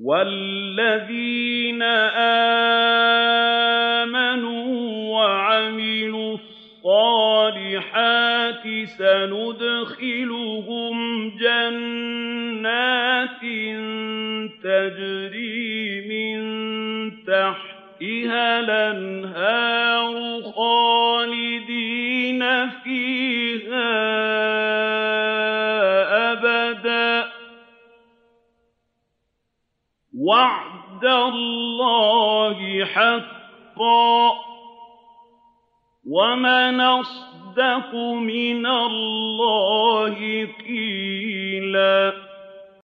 وَالَّذِينَ آمَنُوا وَعَمِلُوا الصَّالِحَاتِ سَنُدْخِلُهُمْ جَنَّاتٍ تَجْرِي مِن تَحْتِهَا الْأَنْهَارُ خَالِدِينَ فِيهَا أَبَدًا ۖ وَعْدَ اللَّهِ حَقًّا ۚ وَمَنْ أَصْدَقُ مِنَ اللَّهِ قِيلًا